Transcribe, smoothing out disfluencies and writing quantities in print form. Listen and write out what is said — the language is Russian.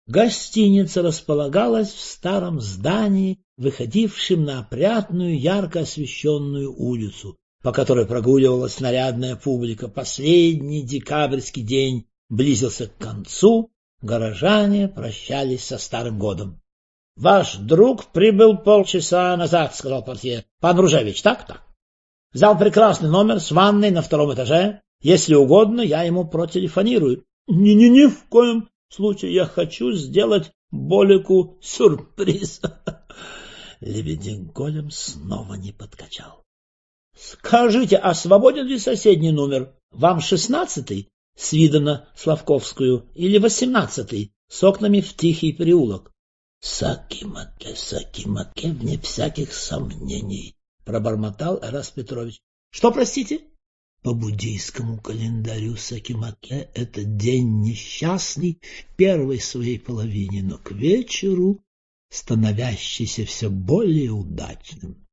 Гостиница располагалась в старом здании, выходившем на опрятную, ярко освещенную улицу, по которой прогуливалась нарядная публика. Последний декабрьский день близился к концу, горожане прощались со Старым годом. — Ваш друг прибыл полчаса назад, — сказал портье. — Пан Ружевич, так? Взял прекрасный номер с ванной на 2-м этаже. Если угодно, я ему протелефонирую. — Ни в коем случае, я хочу сделать Болику сюрприз. Лебедин Голем снова не подкачал. — Скажите, а свободен ли соседний номер? Вам 16-й с видом на Славковскую или 18-й с окнами в Тихий переулок? — Сакимаке, вне всяких сомнений, — пробормотал Эраст Петрович. — Что, простите? — По буддийскому календарю Сакимаке этот день несчастный в первой своей половине, но к вечеру становящийся все более удачным.